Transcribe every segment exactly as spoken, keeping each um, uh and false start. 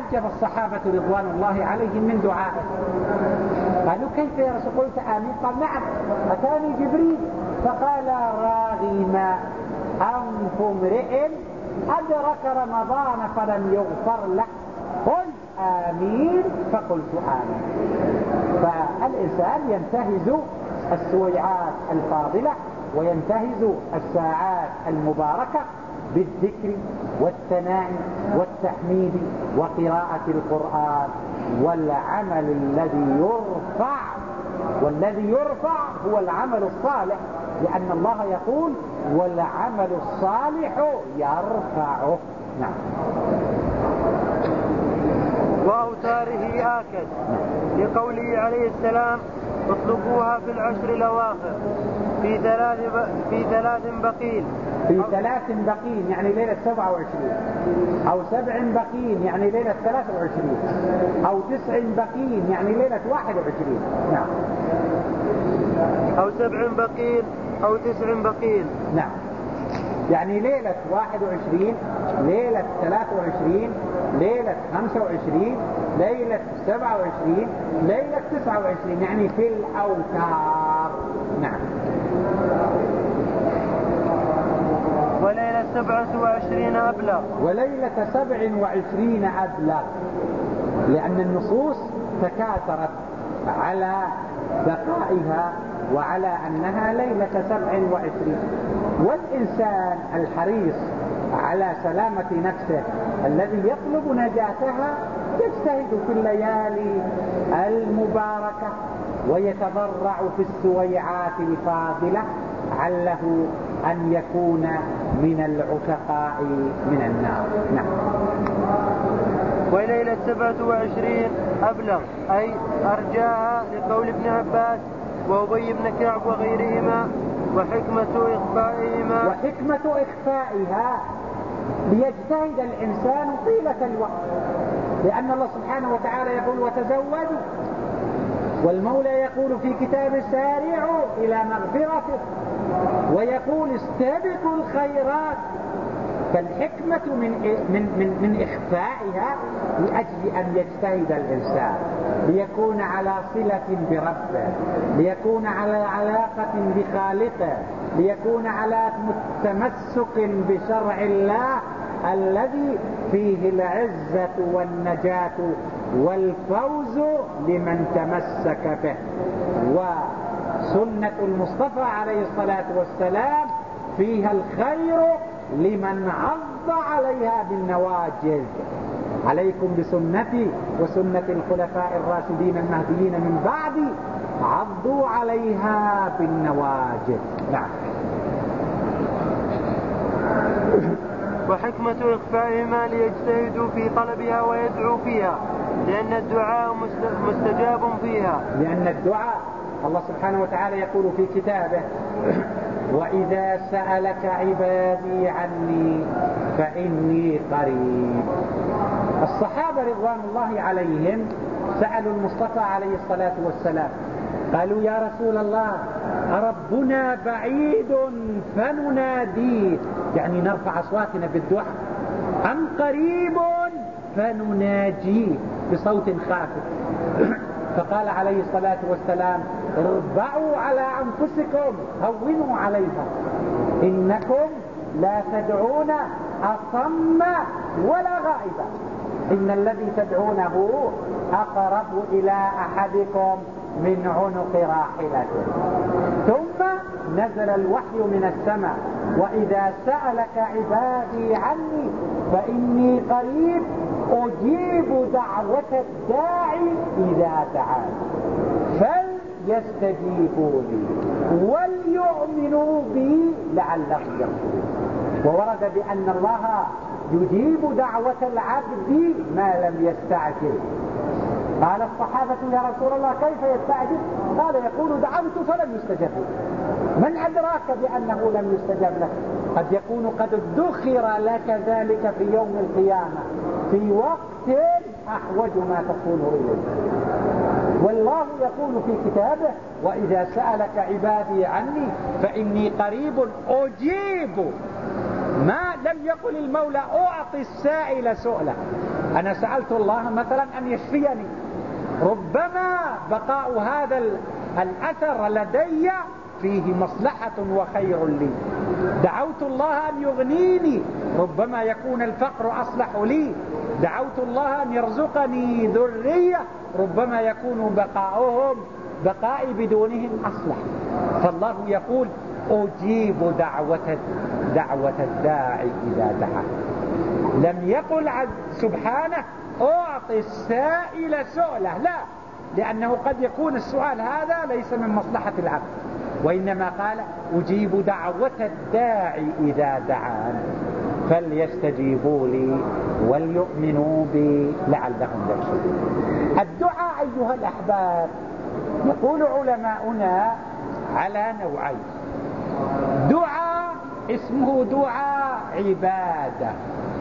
فتعجب الصحابة رضوان الله عليهم من دعائه. قالوا كيف يا رسول؟ قلت آمين. قال نعم، أتاني جبريل فقال راغم أنف امرئ أدرك رمضان فلم يغفر له، قل آمين، فقلت آمين. فالإنسان ينتهز السويعات الفاضلة وينتهز الساعات المباركة بالذكر والثناء والتحميد وقراءة القرآن والعمل الذي يرفع. والذي يرفع هو العمل الصالح، لأن الله يقول والعمل الصالح يرفعه. نعم. وأوتاره آكد، لقوله عليه السلام اطلبوها في العشر الأواخر في ثلاث في ثلاث بقين في ثلاث بقين يعني ليلة سبعة وعشرين، أو سبع بقين يعني ليلة ثلاثة وعشرين، أو تسع بقين يعني ليلة واحد وعشرين. نعم. أو سبع بقين أو تسع بقين. نعم. يعني ليلة واحد وعشرين، ليلة ثلاثة وعشرين، ليلة خمسة وعشرين، ليلة سبعة وعشرين، ليلة تسعة وعشرين، يعني في الأوتار. نعم. وليلة سبعة وعشرين أبلغ. وليلة سبع وعشرين أبلغ، لأن النصوص تكاثرت على بقائها وعلى أنها ليلة سبع وعشرين. والإنسان الحريص على سلامة نفسه الذي يطلب نجاتها يجتهد في الليالي المباركة ويتضرع في السويعات الفاضلة عله أن يكون من العتقاء من النار. نعم. وليلة سبعة وعشرين أبلغ أي أرجاها، لقول ابن عباس وأبي بن كعب وغيرهما. وحكمة إخفائهما وحكمة إخفائها ليجتهد الإنسان طيلة الوقت، لأن الله سبحانه وتعالى يقول وتزودوا، والمولى يقول في كتاب سارعوا إلى مغفرته، ويقول استبقوا الخيرات. فالحكمة من من من من إخفائها لأجل أن يجتهد الإنسان ليكون على صلة بربه، ليكون على علاقة بخالقه، ليكون على تمسك بشرع الله الذي فيه العزة والنجاة والفوز لمن تمسك به. وسنة المصطفى عليه الصلاة والسلام فيها الخير لمن عض عليها بالنواجذ. عليكم بسنتي وسنة الخلفاء الراشدين المهديين من بعدي عضوا عليها بالنواجذ. نعم. وحكمة إخفائهما ليجتهدوا في طلبها ويدعوا فيها، لأن الدعاء مستجاب فيها. لأن الدعاء الله سبحانه وتعالى يقول في كتابه وإذا سألك عبادي عني فإني قريب. الصحابة رضوان الله عليهم سألوا المصطفى عليه الصلاة والسلام، قالوا يا رسول الله ربنا بعيد فنناديه، يعني نرفع أصواتنا بالدعاء، أم قريب فنناجيه بصوت خافت؟ فقال عليه الصلاة والسلام اربعوا على أنفسكم، هونوا عليها، إنكم لا تدعون أصم ولا غائبا، إن الذي تدعونه أقرب إلى أحدكم من عنق راحلته. ثم نزل الوحي من السماء وإذا سألك عبادي عني فإني قريب أجيب دعوة الداعي إذا دعاني فليستجيبوا لي وليؤمنوا بي لعلهم يرشدون. وورد بأن الله يجيب دعوة العبد ما لم يستعجل. قال الصحابة يا رسول الله كيف يستعجل؟ قال يقول دعوت فلم يستجب لي. من أدراك بأنه لم يستجب لك؟ قد يكون قد ادخر لك ذلك في يوم القيامة في وقت أحوج ما تكون إليه. والله يقول في كتابه وإذا سألك عبادي عني فإني قريب أجيب. ما لم يقل المولى أعطي السائل سؤله، أنا سألت الله مثلا أن يشفيني، ربما بقاء هذا الأثر لدي فيه مصلحة وخير لي. دعوت الله أن يغنيني، ربما يكون الفقر أصلح لي. دعوت الله أن يرزقني ذرية، ربما يكون بقاؤهم بقائي بدونهم أصلح. فالله يقول أجيب دعوة دعوة الداعي إذا دعا. لم يقل سبحانه أعطي السائل سؤله، لا، لأنه قد يكون السؤال هذا ليس من مصلحة العبد، وإنما قال أجيب دعوة الداعي إذا دعان فليستجيبوا لي وليؤمنوا بي لعلهم يرشدون. الدعاء أيها الأحباب يقول علماؤنا على نوعين: دعاء اسمه دعاء عبادة،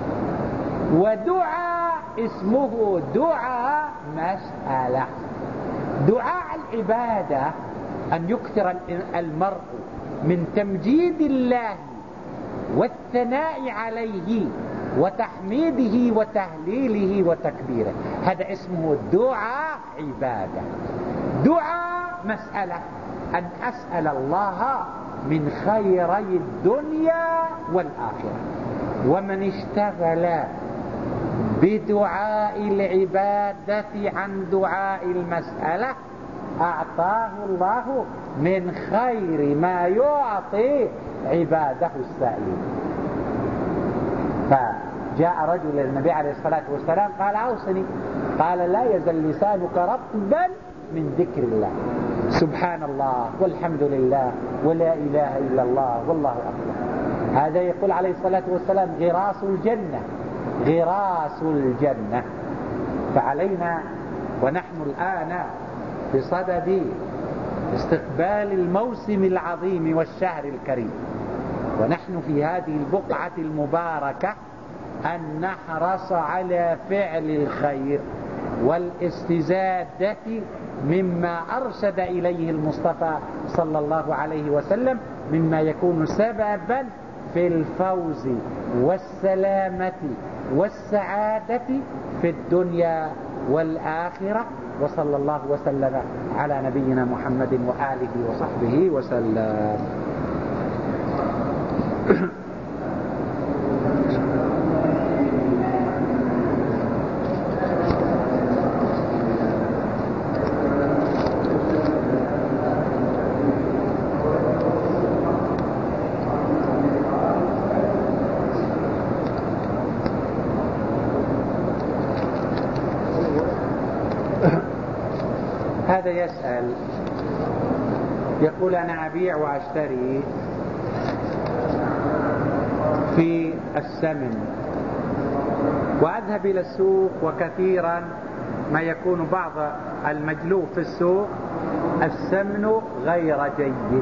ودعاء اسمه دعاء مسألة. دعاء العبادة أن يكثر المرء من تمجيد الله والثناء عليه وتحميده وتهليله وتكبيره، هذا اسمه دعاء عبادة. دعاء مسألة أن أسأل الله من خيري الدنيا والآخرة. ومن اشتغل بدعاء العبادة عن دعاء المسألة أعطاه الله من خير ما يعطي عباده السائلين. فجاء رجل للنبي عليه الصلاة والسلام قال أوصني، قال لا يزل لسانك رطبا من ذكر الله، سبحان الله والحمد لله ولا إله إلا الله والله أكبر. هذا يقول عليه الصلاة والسلام غراس الجنة، غراس الجنة. فعلينا ونحن الآن بصدد استقبال الموسم العظيم والشهر الكريم، ونحن في هذه البقعة المباركة أن نحرص على فعل الخير والاستزادة مما أرشد إليه المصطفى صلى الله عليه وسلم، مما يكون سببا في الفوز والسلامة والسعادة في الدنيا والآخرة. وصلى الله وسلم على نبينا محمد وآله وصحبه وسلم. هذا يسأل يقول أنا أبيع وأشتري في السمن، وأذهب إلى السوق، وكثيرا ما يكون بعض المجلوب في السوق السمن غير جيد،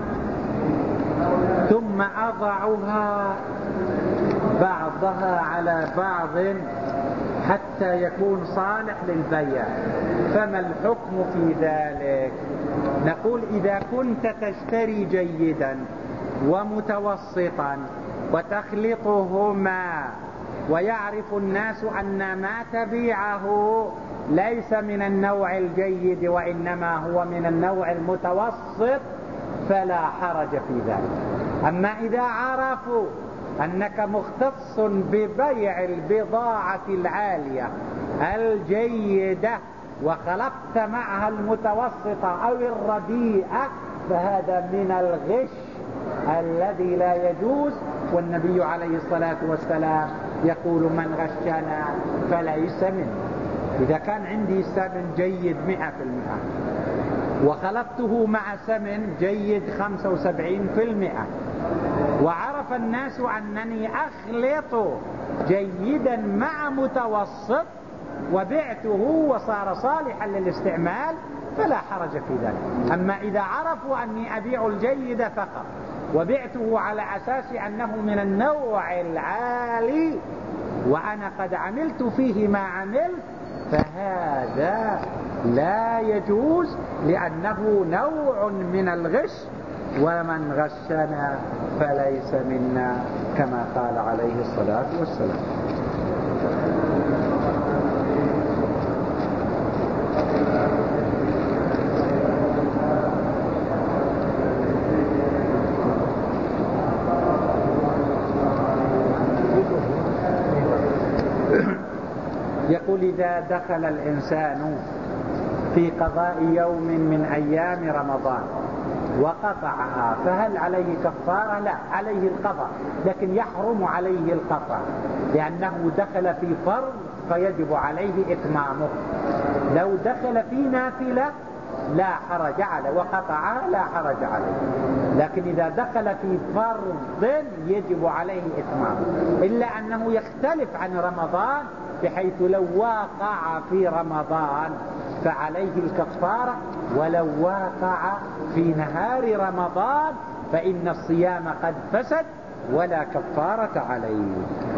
ثم أضعها بعضها على بعض حتى يكون صالح للبيع، فما الحكم في ذلك؟ نقول إذا كنت تشتري جيدا ومتوسطا وتخلطهما ويعرف الناس أن ما تبيعه ليس من النوع الجيد وإنما هو من النوع المتوسط فلا حرج في ذلك. أما إذا عرفوا أنك مختص ببيع البضاعة العالية الجيدة وخلطت معها المتوسطة أو الرديئة فهذا من الغش الذي لا يجوز. والنبي عليه الصلاة والسلام يقول من غشنا فليس منه. إذا كان عندي سمن جيد مئة في المئة وخلطته مع سمن جيد خمسة وسبعين في المئة وعرف الناس أنني أخلط جيدا مع متوسط وبعته وصار صالحا للاستعمال فلا حرج في ذلك. أما إذا عرفوا أني أبيع الجيد فقط وبعته على أساس أنه من النوع العالي وأنا قد عملت فيه ما عملت فهذا لا يجوز لأنه نوع من الغش، ومن غشنا فليس منا كما قال عليه الصلاة والسلام. يقول إذا دخل الإنسان في قضاء يوم من أيام رمضان وقطعها فهل عليه كفارة؟ لا، عليه القضاء، لكن يحرم عليه القطع لأنه دخل في فرض فيجب عليه إتمامه. لو دخل في نافلة لا حرج عليه وقطعها لا حرج عليه، لكن إذا دخل في فرض يجب عليه إتمامه، إلا أنه يختلف عن رمضان بحيث لو واقع في رمضان فعليه الكفارة، ولو واقع في نهار رمضان فإن الصيام قد فسد ولا كفارة عليه.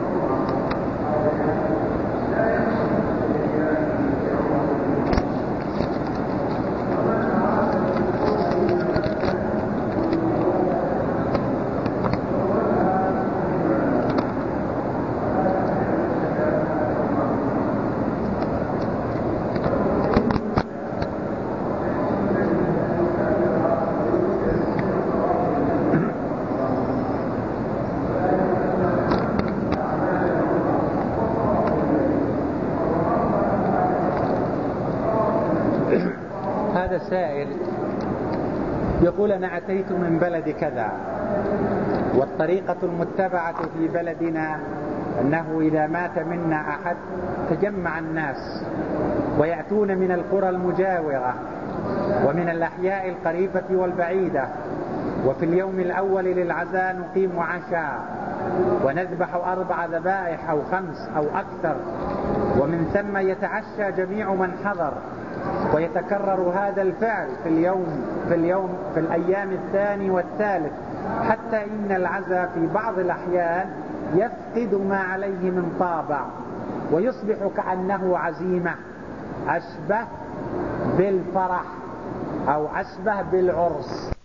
هذا سائل يقول أنا أتيت من بلد كذا، والطريقة المتبعة في بلدنا أنه إذا مات منا أحد تجمع الناس ويأتون من القرى المجاورة ومن الأحياء القريبة والبعيدة، وفي اليوم الأول للعزاء نقيم عشاء ونذبح أربع ذبائح أو خمس أو أكثر، ومن ثم يتعشى جميع من حضر، ويتكرر هذا الفعل في اليوم في اليوم في الأيام الثاني والثالث، حتى إن العزاء في بعض الأحيان يفقد ما عليه من طابع ويصبح كأنه عزيمة أشبه بالفرح أو أشبه بالعرس.